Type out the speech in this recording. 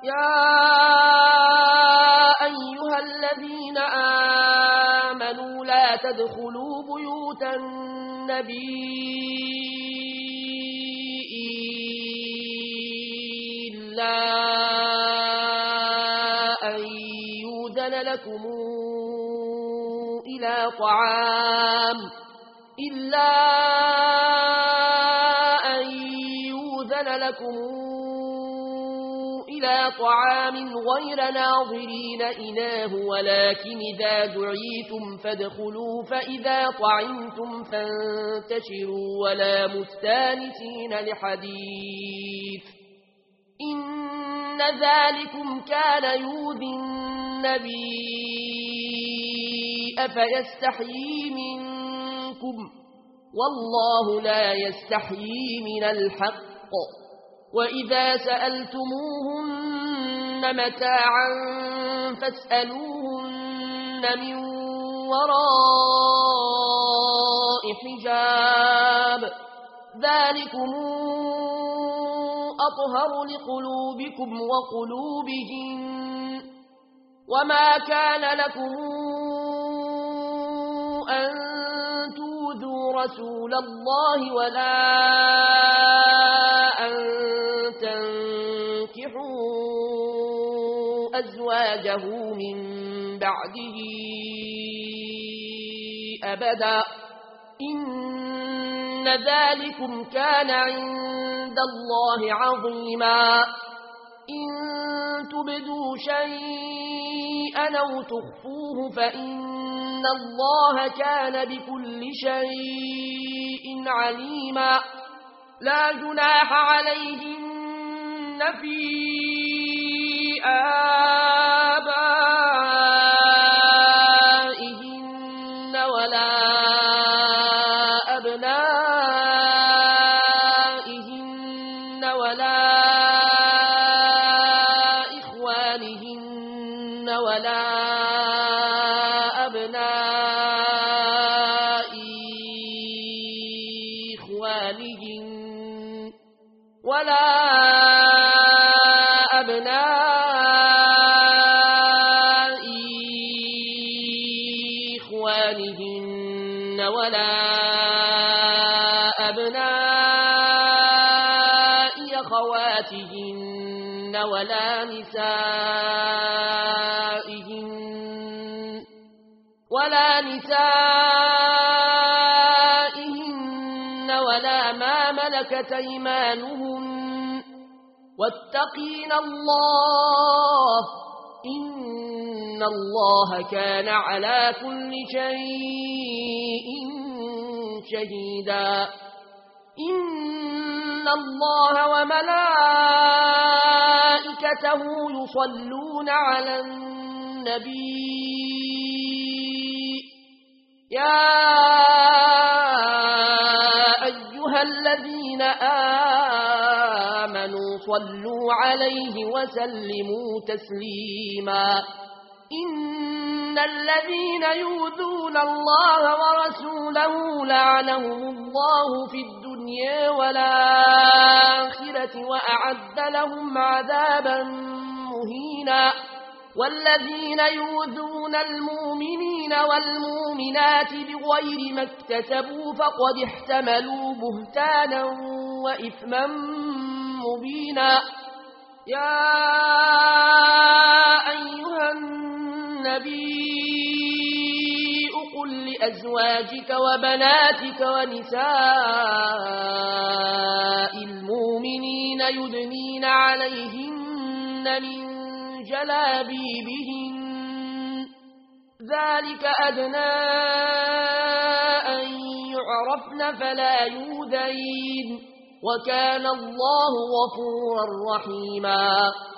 يا أيها الذين آمنوا لا تدخلوا بيوت النبي إلا أن يؤذن لكم إلى طعام غير ناظرين إناه ولكن إذا دعيتم فادخلوا فإذا طعمتم فانتشروا ولا مستانسين لحديث إن ذلكم كان يؤذي النبي فيستحيي منكم والله لا يستحيي من الحق وإذا سألتموهن متاعا فاسألوهن من وراء حجاب ذلكم أطهر لقلوبكم وقلوبهم وما كان لكم أن تؤذوا رسول الله ولا أن تنكحوا أزواجه من بعده أبدا إن ذلكم كان عند الله عظيما إن تبدوا شيئا أو تخفوه فإن الله كان بكل شيء عليما لا جناح عليهن في آبائهن ولا أبنائهن ولا إخوانهن ولا أبناء إخوانهن ولا أبناء إخوانهن ولا أبناء أخواتهن ولا نسائهن ولا ما ملكت أيمانهن واتقين الله إن الله كان على كل شيء شهيدا إن الله وملائكته يصلون على النبي يا أيها الذين آمنوا صلوا عليه وسلموا تسليما إن الذين يؤذون الله ورسوله لعنهم الله في الدنيا والآخرة وأعد لهم عذابا مهينا والذين يؤذون المؤمنين والمؤمنات بغير ما اكتسبوا فقد احتملوا بهتانا وإثما مبينا يا أيها النبي قل لأزواجك وبناتك ونساء المؤمنين يدنين عليهن من جلابيبهن ذلك أدنى أن يعرفن فلا يؤذين وكان الله غفورا رحيما